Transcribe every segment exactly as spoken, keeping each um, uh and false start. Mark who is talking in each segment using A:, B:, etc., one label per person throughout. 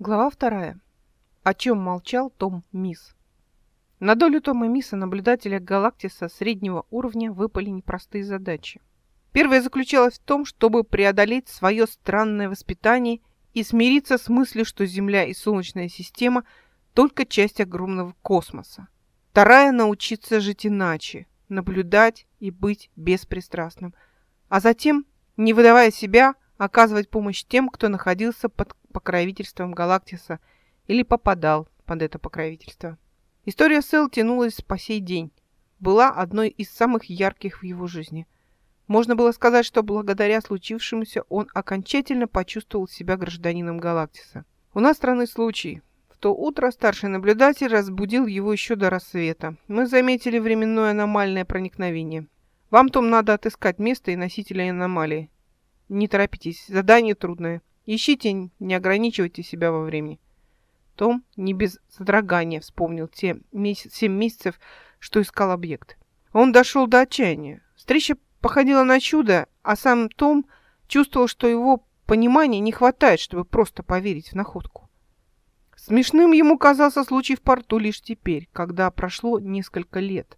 A: Глава вторая. О чем молчал Том Мисс. На долю Тома Мисса, наблюдателя Галактиса среднего уровня, выпали непростые задачи. Первая заключалась в том, чтобы преодолеть свое странное воспитание и смириться с мыслью, что Земля и Солнечная система – только часть огромного космоса. Вторая – научиться жить иначе, наблюдать и быть беспристрастным, а затем, не выдавая себя, оказывать помощь тем, кто находился под покровительством Галактиса или попадал под это покровительство. История с Эл тянулась по сей день, была одной из самых ярких в его жизни. Можно было сказать, что благодаря случившемуся он окончательно почувствовал себя гражданином Галактиса. У нас странный случай. В то утро старший наблюдатель разбудил его еще до рассвета. Мы заметили временное аномальное проникновение. Вам, Том, надо отыскать место и носителя аномалии. Не торопитесь, задание трудное. Ищите, не ограничивайте себя во времени. Том не без содрогания вспомнил те месяц, семь месяцев, что искал объект. Он дошел до отчаяния. Встреча походила на чудо, а сам Том чувствовал, что его понимания не хватает, чтобы просто поверить в находку. Смешным ему казался случай в порту лишь теперь, когда прошло несколько лет.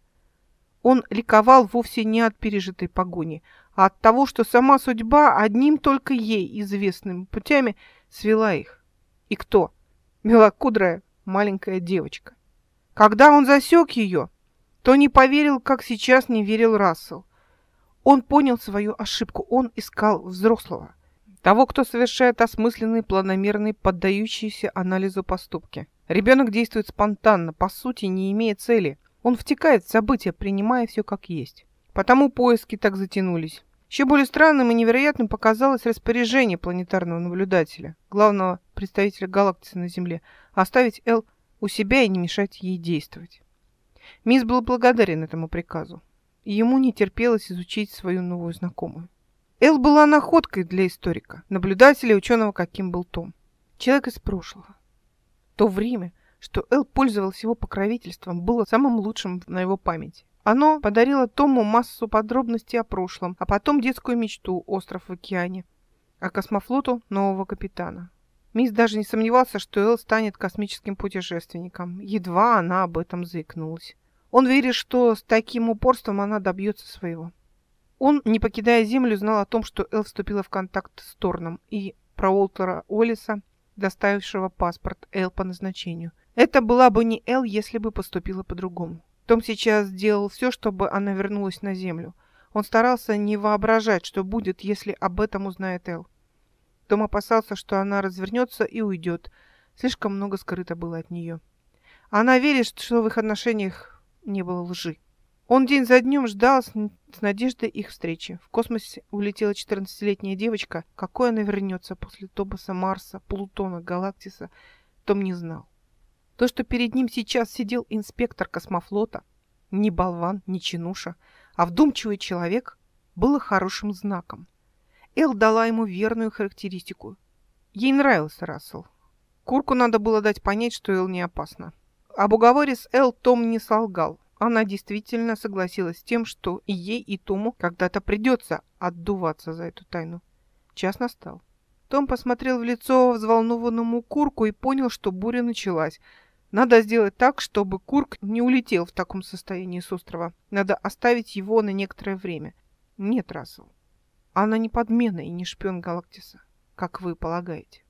A: Он ликовал вовсе не от пережитой погони, а от того, что сама судьба одним только ей известными путями свела их. И кто? Белокудрая маленькая девочка. Когда он засек ее, то не поверил, как сейчас не верил Рассел. Он понял свою ошибку, он искал взрослого. Того, кто совершает осмысленные, планомерные, поддающиеся анализу поступки. Ребенок действует спонтанно, по сути, не имея цели. Он втекает в события, принимая все как есть. Потому поиски так затянулись. Еще более странным и невероятным показалось распоряжение планетарного наблюдателя, главного представителя Галактиса на Земле, оставить Эл у себя и не мешать ей действовать. Мисс был благодарен этому приказу, и ему не терпелось изучить свою новую знакомую. Эл была находкой для историка, наблюдателя и ученого, каким был Том. Человек из прошлого. То время, что Эл пользовался его покровительством, было самым лучшим на его памяти. Оно подарило Тому массу подробностей о прошлом, а потом детскую мечту «Остров в океане», а космофлоту нового капитана. Мисс даже не сомневался, что Эл станет космическим путешественником. Едва она об этом заикнулась. Он верит, что с таким упорством она добьется своего. Он, не покидая Землю, знал о том, что Эл вступила в контакт с Торном и про Уолтера Уоллиса, доставившего паспорт Эл по назначению. Это была бы не Эл, если бы поступила по-другому. Том сейчас делал все, чтобы она вернулась на Землю. Он старался не воображать, что будет, если об этом узнает Эл. Том опасался, что она развернется и уйдет. Слишком много скрыто было от нее. Она верит, что в их отношениях не было лжи. Он день за днем ждал с надеждой их встречи. В космосе улетела четырнадцатилетняя девочка. Какой она вернется после Тобоса, Марса, Плутона, Галактиса, Том не знал. То, что перед ним сейчас сидел инспектор космофлота, не болван, не чинуша, а вдумчивый человек, было хорошим знаком. Эл дала ему верную характеристику. Ей нравился Рассел. Курку надо было дать понять, что Эл не опасна. Об уговоре с Эл Том не солгал. Она действительно согласилась с тем, что и ей, и Тому когда-то придется отдуваться за эту тайну. Час настал. Том посмотрел в лицо взволнованному Курку и понял, что буря началась. Надо сделать так, чтобы Курк не улетел в таком состоянии с острова. Надо оставить его на некоторое время. Нет, Рассел, она не подмена и не шпион Галактиса, как вы полагаете.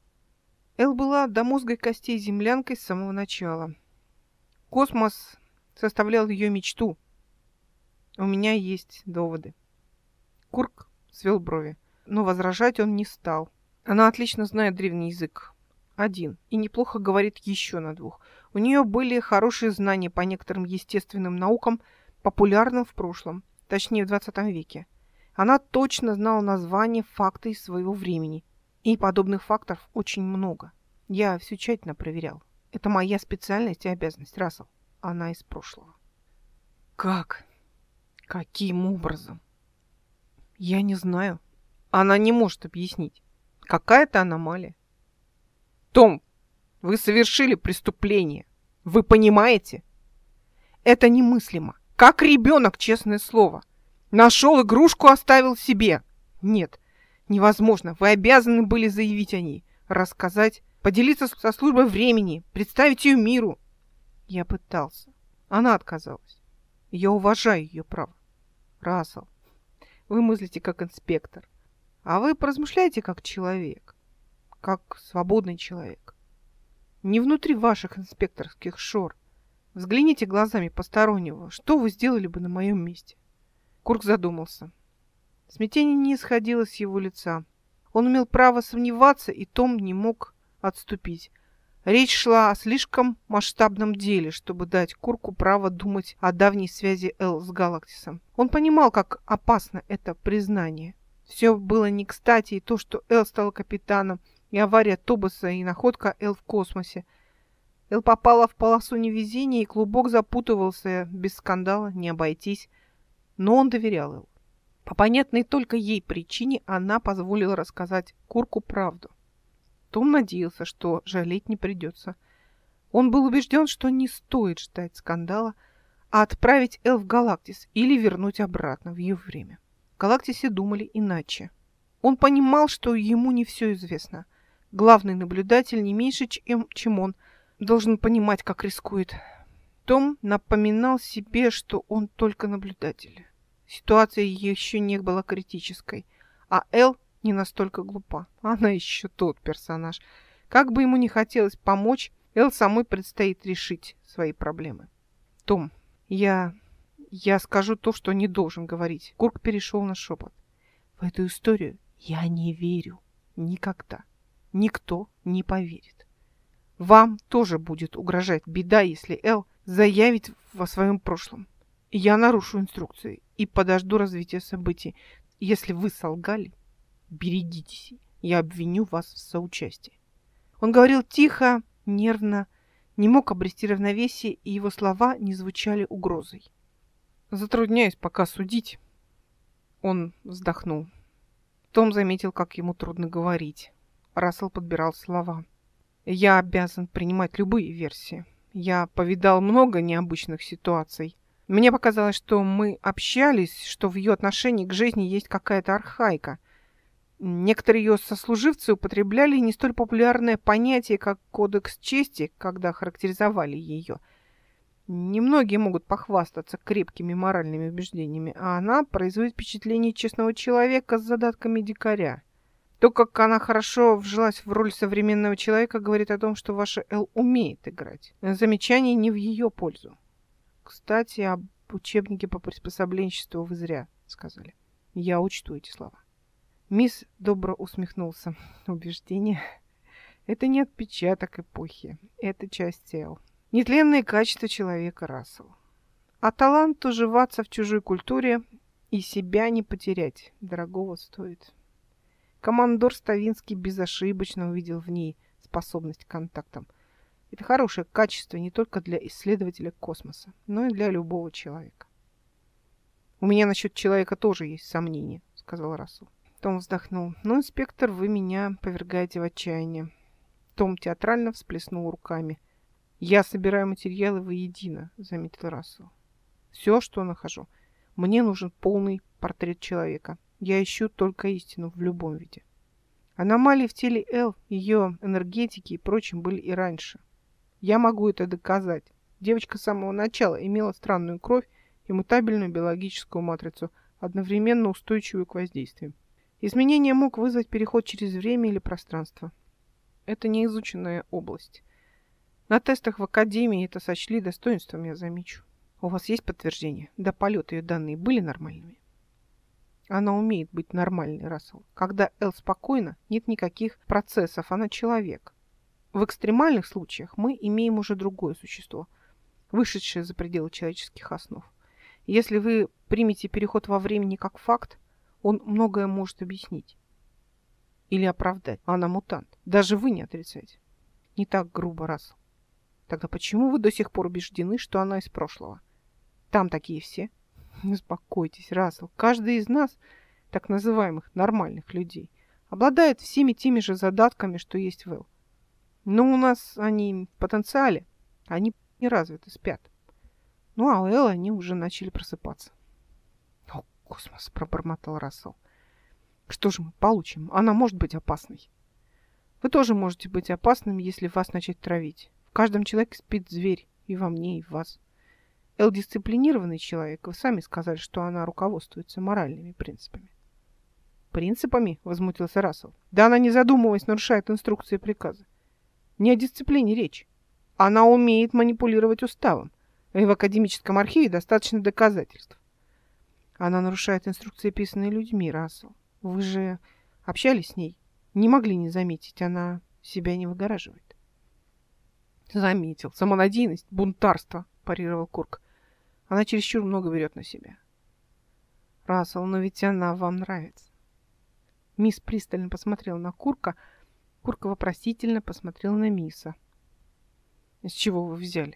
A: Эл была до мозга и костей землянкой с самого начала. Космос составлял ее мечту. У меня есть доводы. Курк свел брови, но возражать он не стал. Она отлично знает древний язык. Один. И неплохо говорит еще на двух. У нее были хорошие знания по некоторым естественным наукам, популярным в прошлом, точнее в двадцатом веке. Она точно знала названия, факты из своего времени. И подобных фактов очень много. Я все тщательно проверял. Это моя специальность и обязанность, Рассел. Она из прошлого. Как? Каким образом? Я не знаю. Она не может объяснить. Какая-то аномалия. Том, вы совершили преступление. Вы понимаете? Это немыслимо. Как ребенок, честное слово. Нашел игрушку, оставил себе. Нет, невозможно. Вы обязаны были заявить о ней. рассказать, поделиться со службой времени, представить ее миру. Я пытался. Она отказалась. Я уважаю ее право. Рассел, вы мыслите как инспектор, а вы поразмышляете как человек, как свободный человек. Не внутри ваших инспекторских шор. Взгляните глазами постороннего. Что вы сделали бы на моем месте? Курк задумался. Смятение не исходило с его лица. Он имел право сомневаться, и Том не мог отступить. Речь шла о слишком масштабном деле, чтобы дать Курку право думать о давней связи Эл с Галактисом. Он понимал, как опасно это признание. Все было не кстати, и то, что Эл стала капитаном, и авария Тобоса, и находка Эл в космосе. Эл попала в полосу невезения, и клубок запутывался, без скандала не обойтись. Но он доверял Эл. По понятной только ей причине она позволила рассказать Курку правду. Том надеялся, что жалеть не придется. Он был убежден, что не стоит ждать скандала, а отправить Эл в Галактис или вернуть обратно в ее время. В Галактисе думали иначе. Он понимал, что ему не все известно. Главный наблюдатель не меньше, чем, чем он, должен понимать, как рискует. Том напоминал себе, что он только наблюдатель. Ситуация еще не была критической, а Эл не настолько глупа. Она еще тот персонаж. Как бы ему ни хотелось помочь, Эл самой предстоит решить свои проблемы. Том, я... я скажу то, что не должен говорить. Курк перешел на шепот. В эту историю я не верю. Никогда. Никто не поверит. Вам тоже будет угрожать беда, если Эл заявит во своем прошлом. Я нарушу инструкции и подожду развития событий. Если вы солгали, берегитесь, я обвиню вас в соучастии. Он говорил тихо, нервно, не мог обрести равновесие, и его слова не звучали угрозой. Затрудняюсь пока судить. Он вздохнул. Том заметил, как ему трудно говорить. Рассел подбирал слова. Я обязан принимать любые версии. Я повидал много необычных ситуаций. Мне показалось, что мы общались, что в ее отношении к жизни есть какая-то архаика. Некоторые ее сослуживцы употребляли не столь популярное понятие, как кодекс чести, когда характеризовали ее. Немногие могут похвастаться крепкими моральными убеждениями, а она производит впечатление честного человека с задатками дикаря. То, как она хорошо вжилась в роль современного человека, говорит о том, что ваша Эл умеет играть. Замечание не в ее пользу. Кстати, об учебнике по приспособленчеству вы зря сказали. Я учту эти слова. Мисс Добро усмехнулся. Убеждение — это не отпечаток эпохи. Это часть тела. Нетленные качества человека, Рассел. А талант уживаться в чужой культуре и себя не потерять дорогого стоит. Командор Ставинский безошибочно увидел в ней способность к контактам. Это хорошее качество не только для исследователя космоса, но и для любого человека. «У меня насчет человека тоже есть сомнения», — сказал Рассел. Том вздохнул. «Ну, инспектор, вы меня повергаете в отчаяние». Том театрально всплеснул руками. «Я собираю материалы воедино», — заметил Рассел. «Все, что нахожу. Мне нужен полный портрет человека. Я ищу только истину в любом виде. Аномалии в теле Эл, ее энергетики и прочим были и раньше. Я могу это доказать. Девочка с самого начала имела странную кровь и мутабельную биологическую матрицу, одновременно устойчивую к воздействию. Изменение мог вызвать переход через время или пространство. Это неизученная область. На тестах в академии это сочли достоинством, я замечу. У вас есть подтверждение? До полета ее данные были нормальными? Она умеет быть нормальной, Рассел. Когда Эл спокойна, нет никаких процессов, она человек. В экстремальных случаях мы имеем уже другое существо, вышедшее за пределы человеческих основ. Если вы примете переход во времени как факт, он многое может объяснить. Или оправдать. Она мутант. Даже вы не отрицаете. Не так грубо, Рассел. Тогда почему вы до сих пор убеждены, что она из прошлого? Там такие все. Не успокойтесь, Рассел. Каждый из нас, так называемых нормальных людей, обладает всеми теми же задатками, что есть в Эл. Но у нас они в потенциале. Они не развиты, спят. Ну, а у Эл они уже начали просыпаться. О, космос, пробормотал Рассел. Что же мы получим? Она может быть опасной. Вы тоже можете быть опасным, если вас начать травить. В каждом человеке спит зверь, и во мне, и в вас. Эл дисциплинированный человек. Вы сами сказали, что она руководствуется моральными принципами. Принципами? Возмутился Рассел. Да она, не задумываясь, нарушает инструкции и приказы. Не о дисциплине речь. Она умеет манипулировать уставом. И в академическом архиве достаточно доказательств. Она нарушает инструкции, писанные людьми, Рассел. Вы же общались с ней. Не могли не заметить. Она себя не выгораживает. Заметил. Самонадеянность, бунтарство, парировал Курк. Она чересчур много берет на себя. Рассел, но ведь она вам нравится. Мисс пристально посмотрела на Курка. Курка вопросительно посмотрел на Мисса. С чего вы взяли?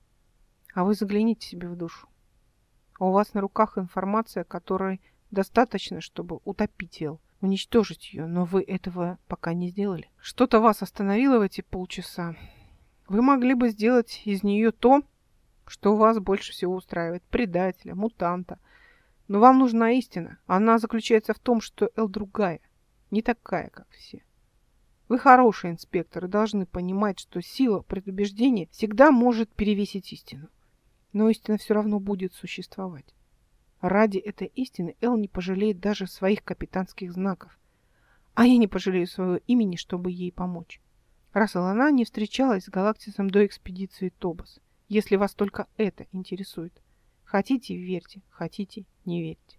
A: А вы загляните себе в душу. У вас на руках информация, которой достаточно, чтобы утопить Эл, уничтожить ее, но вы этого пока не сделали. Что-то вас остановило в эти полчаса. Вы могли бы сделать из нее то, что вас больше всего устраивает. Предателя, мутанта. Но вам нужна истина. Она заключается в том, что Эл другая. Не такая, как все. Вы хороший инспектор и должны понимать, что сила предубеждения всегда может перевесить истину. Но истина все равно будет существовать. Ради этой истины Эл не пожалеет даже своих капитанских знаков. А я не пожалею своего имени, чтобы ей помочь. Рассел, она не встречалась с Галактисом до экспедиции Тобос. Если вас только это интересует. Хотите — верьте, хотите — не верьте.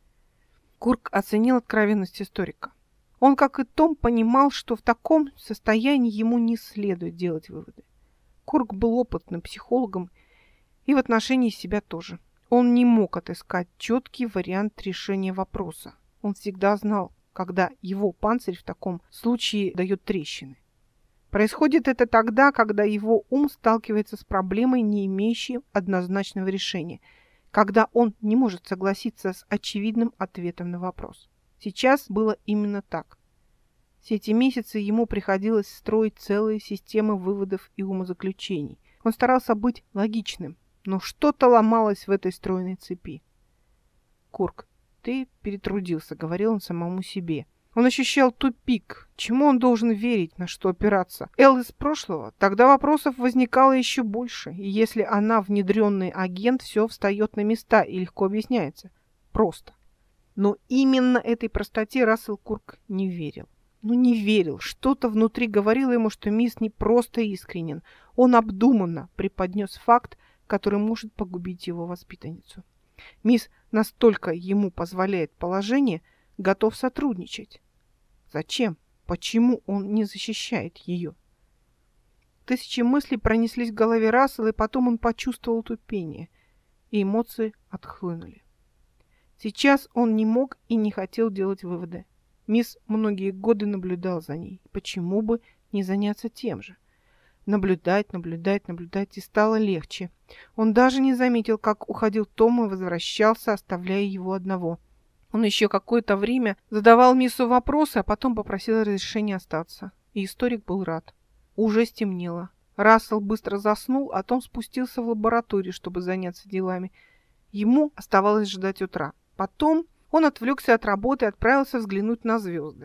A: Курк оценил откровенность историка. Он, как и Том, понимал, что в таком состоянии ему не следует делать выводы. Курк был опытным психологом и в отношении себя тоже. Он не мог отыскать четкий вариант решения вопроса. Он всегда знал, когда его панцирь в таком случае дает трещины. Происходит это тогда, когда его ум сталкивается с проблемой, не имеющей однозначного решения, когда он не может согласиться с очевидным ответом на вопрос. Сейчас было именно так. Все эти месяцы ему приходилось строить целые системы выводов и умозаключений. Он старался быть логичным, но что-то ломалось в этой стройной цепи. «Курк, ты перетрудился», — говорил он самому себе. Он ощущал тупик. Чему он должен верить, на что опираться? Эл из прошлого? Тогда вопросов возникало еще больше. И если она внедренный агент, все встает на места и легко объясняется. Просто. Но именно этой простоте Рассел Курк не верил. Ну не верил. Что-то внутри говорило ему, что мисс не просто искренен. Он обдуманно преподнес факт, который может погубить его воспитанницу. Мисс настолько ему позволяет положение, готов сотрудничать. Зачем? Почему он не защищает ее? Тысячи мыслей пронеслись в голове Рассела, и потом он почувствовал тупение, и эмоции отхлынули. Сейчас он не мог и не хотел делать выводы. Мисс многие годы наблюдал за ней. Почему бы не заняться тем же? Наблюдать, наблюдать, наблюдать, и стало легче. Он даже не заметил, как уходил Том и возвращался, оставляя его одного. Он еще какое-то время задавал миссу вопросы, а потом попросил разрешения остаться. И историк был рад. Уже стемнело. Рассел быстро заснул, а Том спустился в лабораторию, чтобы заняться делами. Ему оставалось ждать утра. Потом он отвлекся от работы и отправился взглянуть на звезды.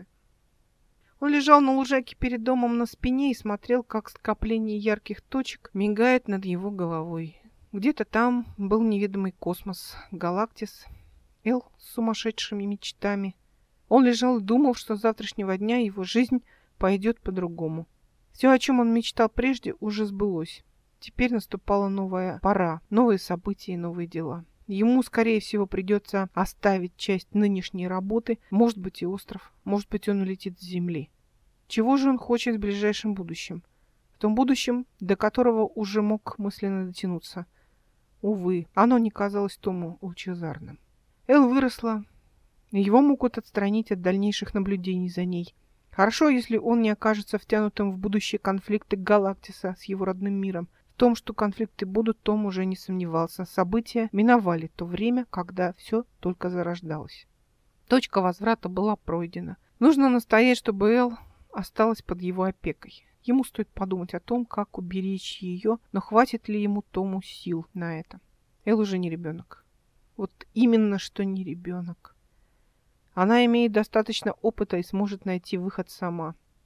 A: Он лежал на лужайке перед домом на спине и смотрел, как скопление ярких точек мигает над его головой. Где-то там был неведомый космос, Галактис, Эл с сумасшедшими мечтами. Он лежал и думал, что с завтрашнего дня его жизнь пойдет по-другому. Все, о чем он мечтал прежде, уже сбылось. Теперь наступала новая пора, новые события и новые дела. Ему, скорее всего, придется оставить часть нынешней работы, может быть и остров, может быть он улетит с Земли. Чего же он хочет в ближайшем будущем? В том будущем, до которого уже мог мысленно дотянуться. Увы, оно не казалось Тому лучезарным. Эл выросла, и его могут отстранить от дальнейших наблюдений за ней. Хорошо, если он не окажется втянутым в будущие конфликты Галактиса с его родным миром. В том, что конфликты будут, Том уже не сомневался. События миновали то время, когда все только зарождалось. Точка возврата была пройдена. Нужно настоять, чтобы Эл осталась под его опекой. Ему стоит подумать о том, как уберечь ее, но хватит ли ему Тому сил на это. Эл уже не ребенок. Вот именно что не ребенок. Она имеет достаточно опыта и сможет найти выход сама.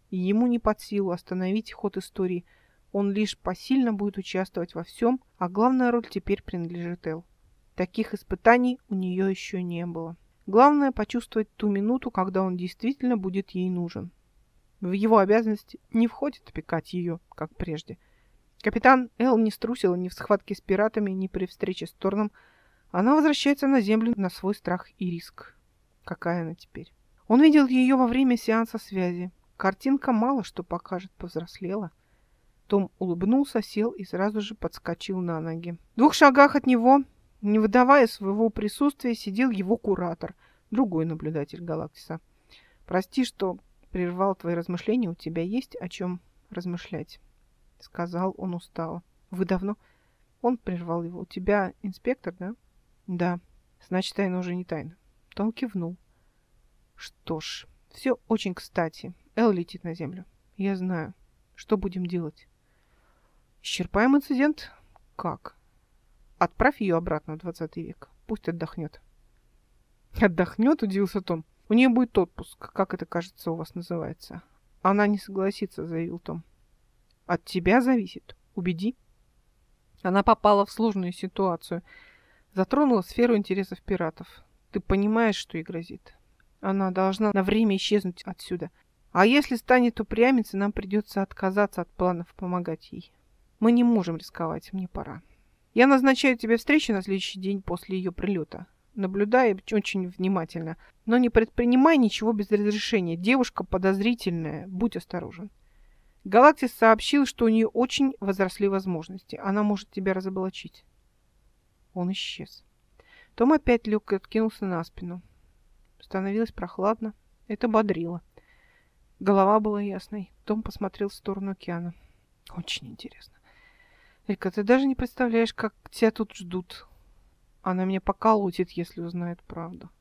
A: и ему не под силу остановить ход истории. Он лишь посильно будет участвовать во всем, а главная роль теперь принадлежит Эл. Таких испытаний у нее еще не было. Главное почувствовать ту минуту, когда он действительно будет ей нужен. В его обязанности не входит опекать ее, как прежде. Капитан Эл не струсила ни в схватке с пиратами, ни при встрече с Торном. Она возвращается на землю на свой страх и риск. Какая она теперь? Он видел ее во время сеанса связи. Картинка мало что покажет, повзрослела. Том улыбнулся, сел и сразу же подскочил на ноги. В двух шагах от него, не выдавая своего присутствия, сидел его куратор, другой наблюдатель Галактиса. «Прости, что прервал твои размышления, у тебя есть о чем размышлять?» — сказал он устало. «Вы давно?» Он прервал его. «У тебя инспектор, да?» «Да. Значит, тайна уже не тайна». Том кивнул. «Что ж, все очень кстати. Эл летит на землю. Я знаю. Что будем делать?» «Исчерпаем инцидент?» «Как?» «Отправь ее обратно в двадцатый век. Пусть отдохнет». «Отдохнет?» — удивился Том. «У нее будет отпуск, как это, кажется, у вас называется». «Она не согласится», — заявил Том. «От тебя зависит. Убеди». Она попала в сложную ситуацию. Затронула сферу интересов пиратов. Ты понимаешь, что ей грозит? Она должна на время исчезнуть отсюда. А если станет упрямиться, нам придется отказаться от планов помогать ей. Мы не можем рисковать, мне пора. Я назначаю тебе встречу на следующий день после ее прилета. Наблюдай очень внимательно, но не предпринимай ничего без разрешения. Девушка подозрительная, будь осторожен. Галактис сообщил, что у нее очень возросли возможности. Она может тебя разоблачить. Он исчез. Том опять лег и откинулся на спину. Становилось прохладно. Это бодрило. Голова была ясной. Том посмотрел в сторону океана. Очень интересно. Элька, ты даже не представляешь, как тебя тут ждут. Она меня поколотит, если узнает правду.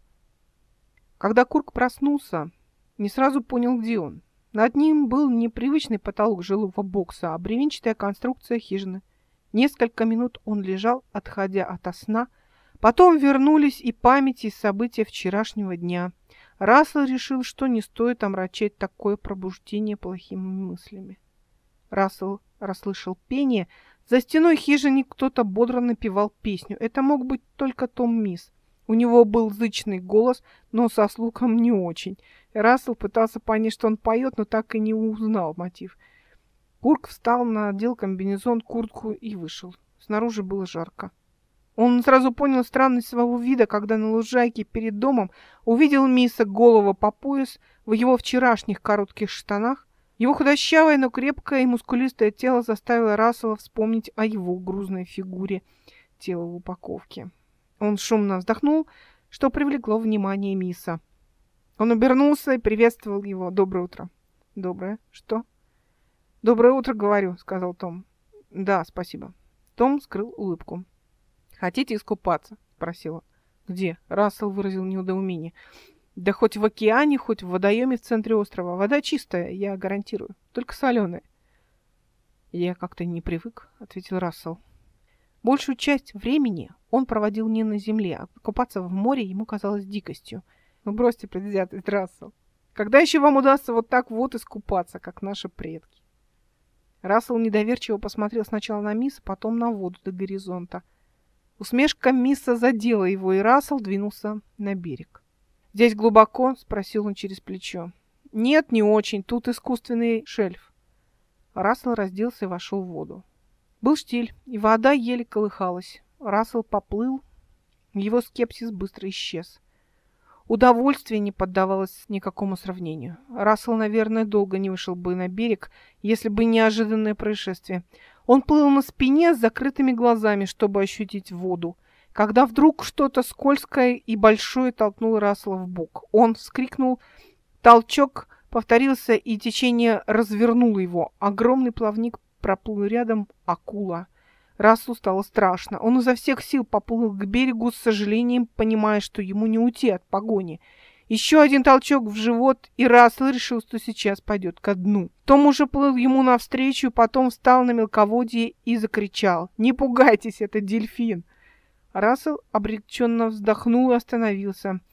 A: Когда Курк проснулся, не сразу понял, где он. Над ним был непривычный потолок жилого бокса, а бревенчатая конструкция хижины. Несколько минут он лежал, отходя ото сна. Потом вернулись и памяти, и события вчерашнего дня. Рассел решил, что не стоит омрачать такое пробуждение плохими мыслями. Рассел расслышал пение. За стеной хижины кто-то бодро напевал песню. Это мог быть только Том Мисс. У него был зычный голос, но со слухом не очень. Рассел пытался понять, что он поет, но так и не узнал мотив. Курк встал, надел комбинезон, куртку и вышел. Снаружи было жарко. Он сразу понял странность своего вида, когда на лужайке перед домом увидел Мисса голого по пояс в его вчерашних коротких штанах. Его худощавое, но крепкое и мускулистое тело заставило Рассела вспомнить о его грузной фигуре тела в упаковке. Он шумно вздохнул, что привлекло внимание Мисса. Он обернулся и приветствовал его. «Доброе утро». «Доброе. Что?» «Доброе утро, говорю», — сказал Том. «Да, спасибо». Том скрыл улыбку. «Хотите искупаться?» — спросила. «Где?» — Рассел выразил неудоумение. «Да хоть в океане, хоть в водоеме в центре острова. Вода чистая, я гарантирую. Только соленая». «Я как-то не привык», — ответил Рассел. Большую часть времени он проводил не на земле, а купаться в море ему казалось дикостью. Ну бросьте предвзятость, Рассел. Когда еще вам удастся вот так вот искупаться, как наши предки? Рассел недоверчиво посмотрел сначала на Мисса, потом на воду до горизонта. Усмешка Мисса задела его, и Рассел двинулся на берег. «Здесь глубоко?» — спросил он через плечо. «Нет, не очень. Тут искусственный шельф». Рассел разделся и вошел в воду. Был штиль, и вода еле колыхалась. Рассел поплыл. Его скепсис быстро исчез. Удовольствие не поддавалось никакому сравнению. Рассел, наверное, долго не вышел бы на берег, если бы не неожиданное происшествие. Он плыл на спине с закрытыми глазами, чтобы ощутить воду, когда вдруг что-то скользкое и большое толкнуло Рассела в бок. Он вскрикнул, толчок повторился, и течение развернуло его. Огромный плавник проплыл рядом, акула. Расселу стало страшно. Он изо всех сил поплыл к берегу, с сожалением понимая, что ему не уйти от погони. Еще один толчок в живот, и Рассел решил, что сейчас пойдет ко дну. Том уже плыл ему навстречу, потом встал на мелководье и закричал: «Не пугайтесь, это дельфин!» Рассел обреченно вздохнул и остановился.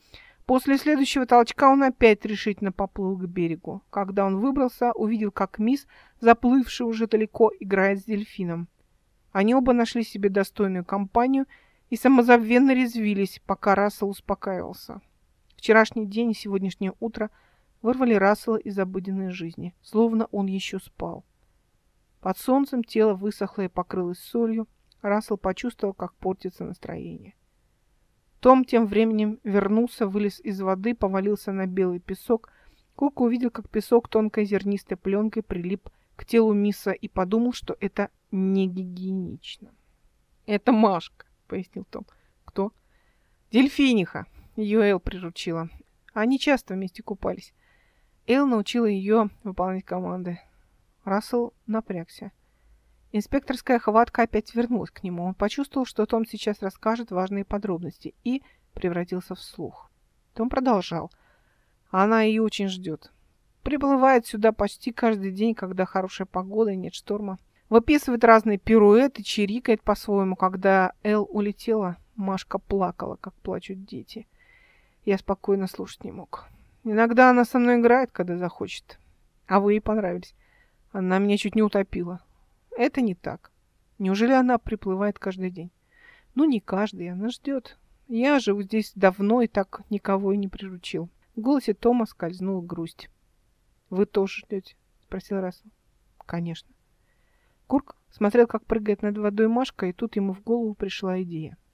A: После следующего толчка он опять решительно поплыл к берегу. Когда он выбрался, увидел, как мисс, заплывшая уже далеко, играет с дельфином. Они оба нашли себе достойную компанию и самозабвенно резвились, пока Рассел успокаивался. Вчерашний день и сегодняшнее утро вырвали Рассела из обыденной жизни, словно он еще спал. Под солнцем тело высохло и покрылось солью. Рассел почувствовал, как портится настроение. Том тем временем вернулся, вылез из воды, повалился на белый песок. Кук увидел, как песок тонкой зернистой пленкой прилип к телу мисса и подумал, что это не гигиенично. «Это Машка», — пояснил Том. «Кто?» «Дельфиниха. Ее Эл приручила. Они часто вместе купались. Эл научила ее выполнять команды». Рассел напрягся. Инспекторская хватка опять вернулась к нему. Он почувствовал, что Том сейчас расскажет важные подробности, и превратился в слух. Том продолжал. Она ее очень ждет. Приплывает сюда почти каждый день, когда хорошая погода и нет шторма. Выписывает разные пируэты, чирикает по-своему. Когда Эл улетела, Машка плакала, как плачут дети. Я спокойно слушать не мог. Иногда она со мной играет, когда захочет. А вы ей понравились. Она меня чуть не утопила. Это не так. Неужели она приплывает каждый день? Ну, не каждый, она ждет. Я живу здесь давно и так никого и не приручил. В голосе Тома скользнула грусть. Вы тоже ждете? Спросил Рассел. Конечно. Курк смотрел, как прыгает над водой Машка, и тут ему в голову пришла идея.